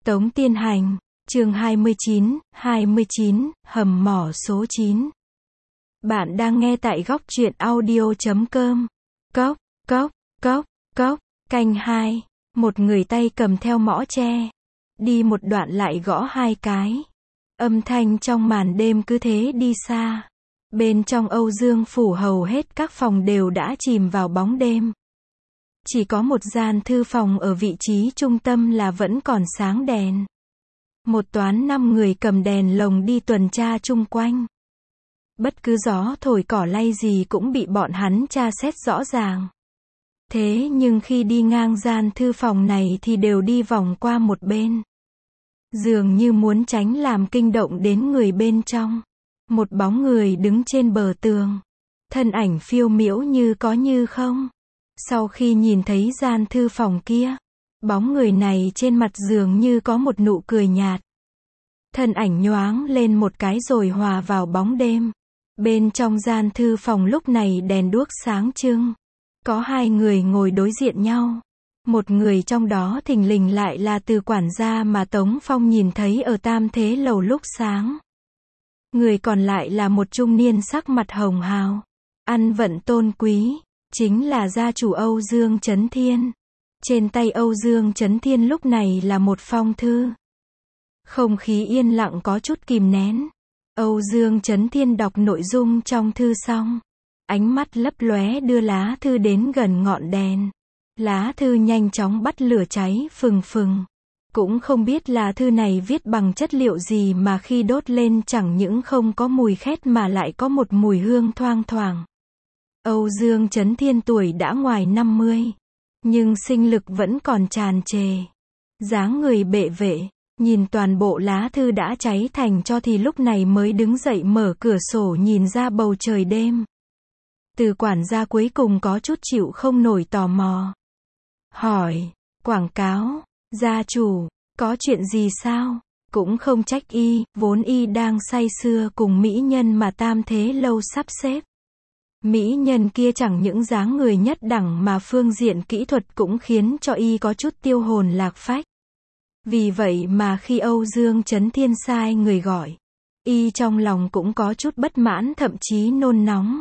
Tống Tiên Hành, chương 29, hầm mỏ số 9. Bạn đang nghe tại góc truyện audio.com. Cốc, cốc, cốc, cốc, canh 2. Một người tay cầm theo mõ tre. Đi một đoạn lại gõ 2 cái. Âm thanh trong màn đêm cứ thế đi xa. Bên trong Âu Dương phủ hầu hết các phòng đều đã chìm vào bóng đêm. Chỉ có một gian thư phòng ở vị trí trung tâm là vẫn còn sáng đèn. Một toán 5 người cầm đèn lồng đi tuần tra chung quanh. Bất cứ gió thổi cỏ lay gì cũng bị bọn hắn tra xét rõ ràng. Thế nhưng khi đi ngang gian thư phòng này thì đều đi vòng qua một bên. Dường như muốn tránh làm kinh động đến người bên trong. Một bóng người đứng trên bờ tường. Thân ảnh phiêu miễu như có như không. Sau khi nhìn thấy gian thư phòng kia, bóng người này trên mặt dường như có một nụ cười nhạt. Thân ảnh nhoáng lên một cái rồi hòa vào bóng đêm. Bên trong gian thư phòng lúc này đèn đuốc sáng trưng. Có 2 người ngồi đối diện nhau. Một người trong đó thình lình lại là Từ quản gia mà Tống Phong nhìn thấy ở Tam Thế Lầu lúc sáng. Người còn lại là một trung niên sắc mặt hồng hào, ăn vận tôn quý, chính là gia chủ Âu Dương Chấn Thiên. Trên tay Âu Dương Chấn Thiên lúc này là một phong thư. Không khí yên lặng có chút kìm nén. Âu Dương Chấn Thiên đọc nội dung trong thư xong, ánh mắt lấp lóe đưa lá thư đến gần ngọn đèn. Lá thư nhanh chóng bắt lửa cháy phừng phừng. Cũng không biết lá thư này viết bằng chất liệu gì mà khi đốt lên chẳng những không có mùi khét mà lại có một mùi hương thoang thoảng. Âu Dương Chấn Thiên tuổi đã ngoài 50, nhưng sinh lực vẫn còn tràn trề. Dáng người bệ vệ, nhìn toàn bộ lá thư đã cháy thành tro thì lúc này mới đứng dậy mở cửa sổ nhìn ra bầu trời đêm. Từ quản gia cuối cùng có chút chịu không nổi tò mò. Hỏi, quảng cáo, gia chủ, có chuyện gì sao? Cũng không trách y, vốn y đang say sưa cùng mỹ nhân mà Tam Thế Lâu sắp xếp. Mỹ nhân kia chẳng những dáng người nhất đẳng mà phương diện kỹ thuật cũng khiến cho y có chút tiêu hồn lạc phách. Vì vậy mà khi Âu Dương Chấn Thiên sai người gọi, y trong lòng cũng có chút bất mãn thậm chí nôn nóng.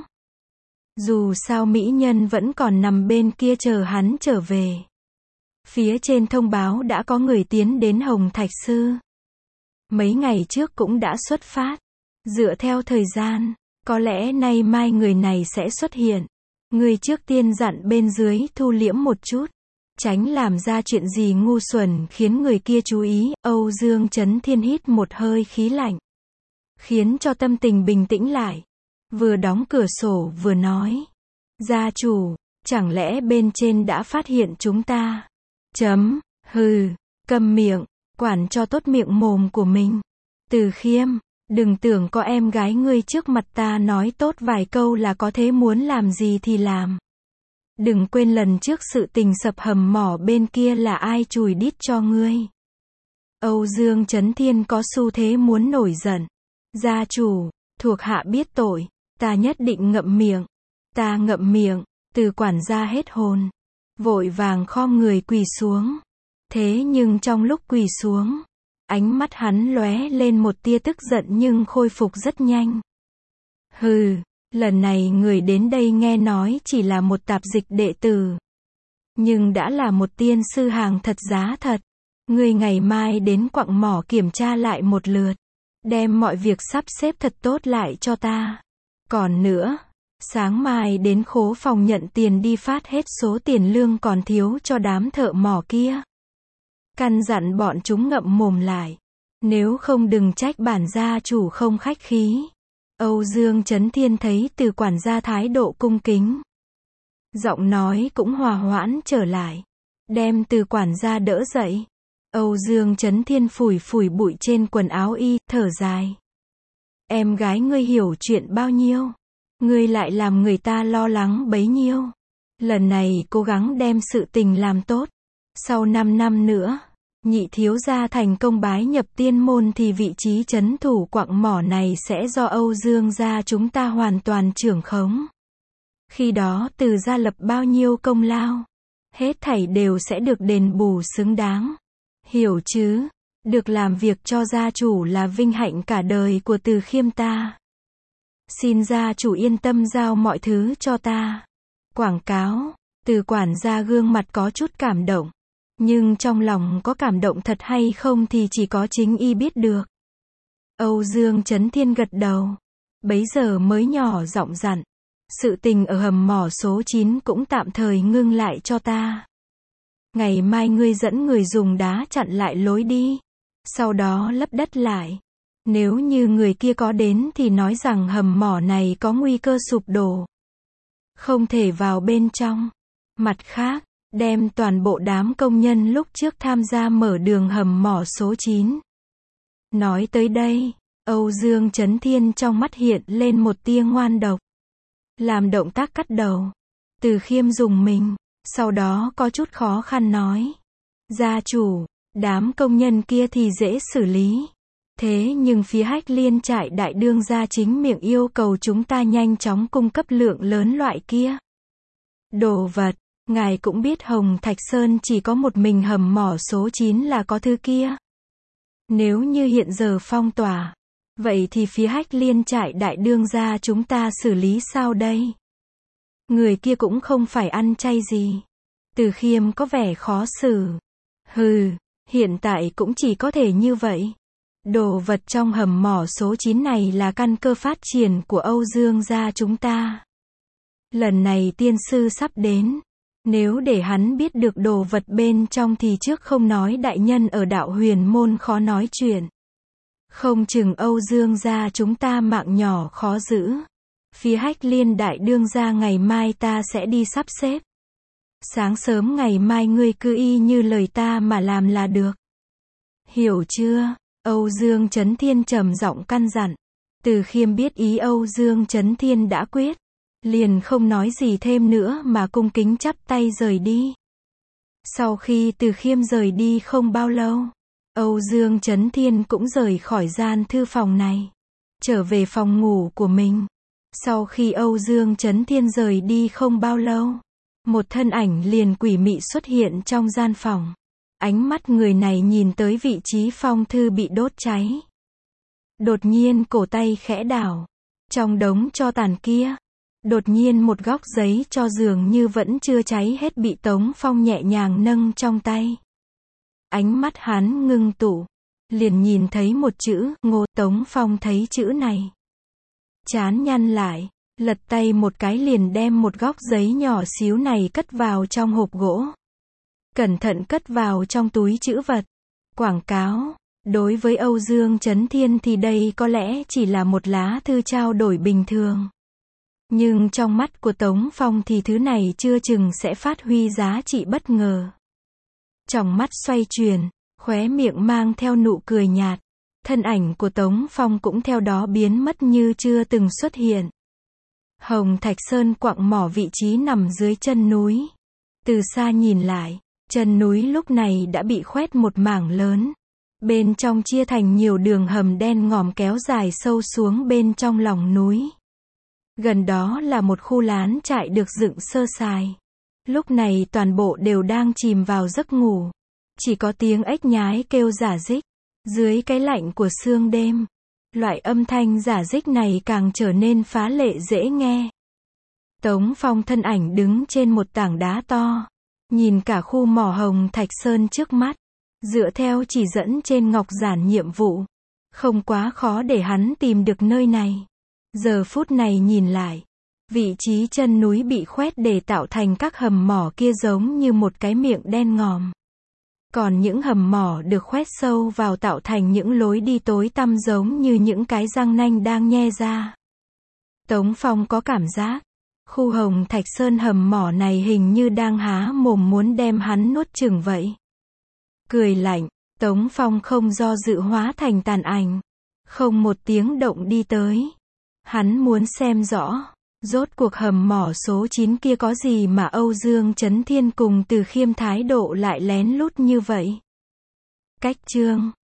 Dù sao mỹ nhân vẫn còn nằm bên kia chờ hắn trở về. Phía trên thông báo đã có người tiến đến Hồng Thạch Sư. Mấy ngày trước cũng đã xuất phát. Dựa theo thời gian, có lẽ nay mai người này sẽ xuất hiện. Người trước tiên dặn bên dưới thu liễm một chút, tránh làm ra chuyện gì ngu xuẩn khiến người kia chú ý. Âu Dương Chấn Thiên hít một hơi khí lạnh, khiến cho tâm tình bình tĩnh lại. Vừa đóng cửa sổ vừa nói, gia chủ, chẳng lẽ bên trên đã phát hiện chúng ta? Hừ, câm miệng, quản cho tốt miệng mồm của mình. Từ Khiêm, đừng tưởng có em gái ngươi trước mặt ta nói tốt vài câu là có thế muốn làm gì thì làm. Đừng quên lần trước sự tình sập hầm mỏ bên kia là ai chùi đít cho ngươi. Âu Dương Chấn Thiên có xu thế muốn nổi giận. Gia chủ, thuộc hạ biết tội, ta nhất định ngậm miệng. Ta ngậm miệng. Từ quản gia hết hồn, vội vàng khom người quỳ xuống. Thế nhưng trong lúc quỳ xuống, ánh mắt hắn lóe lên một tia tức giận nhưng khôi phục rất nhanh. Hừ, lần này người đến đây nghe nói chỉ là một tạp dịch đệ tử, nhưng đã là một tiên sư hàng thật giá thật. Ngươi ngày mai đến quặng mỏ kiểm tra lại một lượt, đem mọi việc sắp xếp thật tốt lại cho ta. Còn nữa, sáng mai đến khố phòng nhận tiền đi phát hết số tiền lương còn thiếu cho đám thợ mỏ kia. Căn dặn bọn chúng ngậm mồm lại. Nếu không đừng trách bản gia chủ không khách khí. Âu Dương Chấn Thiên thấy Từ quản gia thái độ cung kính, giọng nói cũng hòa hoãn trở lại. Đem Từ quản gia đỡ dậy. Âu Dương Chấn Thiên phủi phủi bụi trên quần áo y, thở dài. Em gái ngươi hiểu chuyện bao nhiêu, ngươi lại làm người ta lo lắng bấy nhiêu. Lần này cố gắng đem sự tình làm tốt. Sau 5 năm nữa, nhị thiếu gia thành công bái nhập tiên môn thì vị trí trấn thủ quặng mỏ này sẽ do Âu Dương gia chúng ta hoàn toàn trưởng khống. Khi đó Từ gia lập bao nhiêu công lao, hết thảy đều sẽ được đền bù xứng đáng. Hiểu chứ? Được làm việc cho gia chủ là vinh hạnh cả đời của Từ Khiêm ta. Xin gia chủ yên tâm giao mọi thứ cho ta. Quảng cáo. Từ quản gia gương mặt có chút cảm động. Nhưng trong lòng có cảm động thật hay không thì chỉ có chính y biết được. Âu Dương Chấn Thiên gật đầu. Bấy giờ mới nhỏ giọng dặn. Sự tình ở hầm mỏ số 9 cũng tạm thời ngưng lại cho ta. Ngày mai ngươi dẫn người dùng đá chặn lại lối đi. Sau đó lấp đất lại. Nếu như người kia có đến thì nói rằng hầm mỏ này có nguy cơ sụp đổ. Không thể vào bên trong. Mặt khác, đem toàn bộ đám công nhân lúc trước tham gia mở đường hầm mỏ số 9. Nói tới đây, Âu Dương Chấn Thiên trong mắt hiện lên một tia ngoan độc. Làm động tác cắt đầu. Từ Khiêm dùng mình, sau đó có chút khó khăn nói. Gia chủ, đám công nhân kia thì dễ xử lý. Thế nhưng phía Hách Liên trại đại đương gia chính miệng yêu cầu chúng ta nhanh chóng cung cấp lượng lớn loại kia đồ vật. Ngài cũng biết Hồng Thạch Sơn chỉ có một mình hầm mỏ số 9 là có thứ kia. Nếu như hiện giờ phong tỏa, vậy thì phía Hách Liên trại đại đương gia chúng ta xử lý sao đây? Người kia cũng không phải ăn chay gì. Từ Khiêm có vẻ khó xử. Hừ, hiện tại cũng chỉ có thể như vậy. Đồ vật trong hầm mỏ số 9 này là căn cơ phát triển của Âu Dương gia chúng ta. Lần này tiên sư sắp đến. Nếu để hắn biết được đồ vật bên trong thì trước không nói đại nhân ở đạo huyền môn khó nói chuyện. Không chừng Âu Dương gia chúng ta mạng nhỏ khó giữ. Phía Hách Liên đại đương gia ngày mai ta sẽ đi sắp xếp. Sáng sớm ngày mai ngươi cứ y như lời ta mà làm là được. Hiểu chưa? Âu Dương Chấn Thiên trầm giọng căn dặn. Từ Khiêm biết ý Âu Dương Chấn Thiên đã quyết. Liền không nói gì thêm nữa mà cung kính chắp tay rời đi. Sau khi Từ Khiêm rời đi không bao lâu, Âu Dương Chấn Thiên cũng rời khỏi gian thư phòng này. Trở về phòng ngủ của mình. Sau khi Âu Dương Chấn Thiên rời đi không bao lâu, một thân ảnh liền quỷ mị xuất hiện trong gian phòng. Ánh mắt người này nhìn tới vị trí phong thư bị đốt cháy. Đột nhiên cổ tay khẽ đảo. Trong đống tro tàn kia, đột nhiên một góc giấy cho dường như vẫn chưa cháy hết bị Tống Phong nhẹ nhàng nâng trong tay. Ánh mắt hắn ngưng tụ, liền nhìn thấy một chữ, Ngô. Tống Phong thấy chữ này, trán nhăn lại, lật tay một cái liền đem một góc giấy nhỏ xíu này cất vào trong hộp gỗ. Cẩn thận cất vào trong túi trữ vật. Quảng cáo. Đối với Âu Dương Chấn Thiên thì đây có lẽ chỉ là một lá thư trao đổi bình thường. Nhưng trong mắt của Tống Phong thì thứ này chưa chừng sẽ phát huy giá trị bất ngờ. Tròng mắt xoay chuyển, khóe miệng mang theo nụ cười nhạt. Thân ảnh của Tống Phong cũng theo đó biến mất như chưa từng xuất hiện. Hồng Thạch Sơn quặng mỏ vị trí nằm dưới chân núi. Từ xa nhìn lại, chân núi lúc này đã bị khoét một mảng lớn. Bên trong chia thành nhiều đường hầm đen ngòm kéo dài sâu xuống bên trong lòng núi. Gần đó là một khu lán trại được dựng sơ sài. Lúc này toàn bộ đều đang chìm vào giấc ngủ. Chỉ có tiếng ếch nhái kêu rả rích. Dưới cái lạnh của sương đêm, loại âm thanh rả rích này càng trở nên phá lệ dễ nghe. Tống Phong thân ảnh đứng trên một tảng đá to. Nhìn cả khu mỏ Hồng Thạch Sơn trước mắt. Dựa theo chỉ dẫn trên ngọc giản nhiệm vụ. Không quá khó để hắn tìm được nơi này. Giờ phút này nhìn lại, vị trí chân núi bị khoét để tạo thành các hầm mỏ kia giống như một cái miệng đen ngòm. Còn những hầm mỏ được khoét sâu vào tạo thành những lối đi tối tăm giống như những cái răng nanh đang nhe ra. Tống Phong có cảm giác, khu Hồng Thạch Sơn hầm mỏ này hình như đang há mồm muốn đem hắn nuốt chửng vậy. Cười lạnh, Tống Phong không do dự hóa thành tàn ảnh. Không một tiếng động đi tới. Hắn muốn xem rõ, rốt cuộc hầm mỏ số 9 kia có gì mà Âu Dương Chấn Thiên cùng Từ Khiêm thái độ lại lén lút như vậy. Cách chương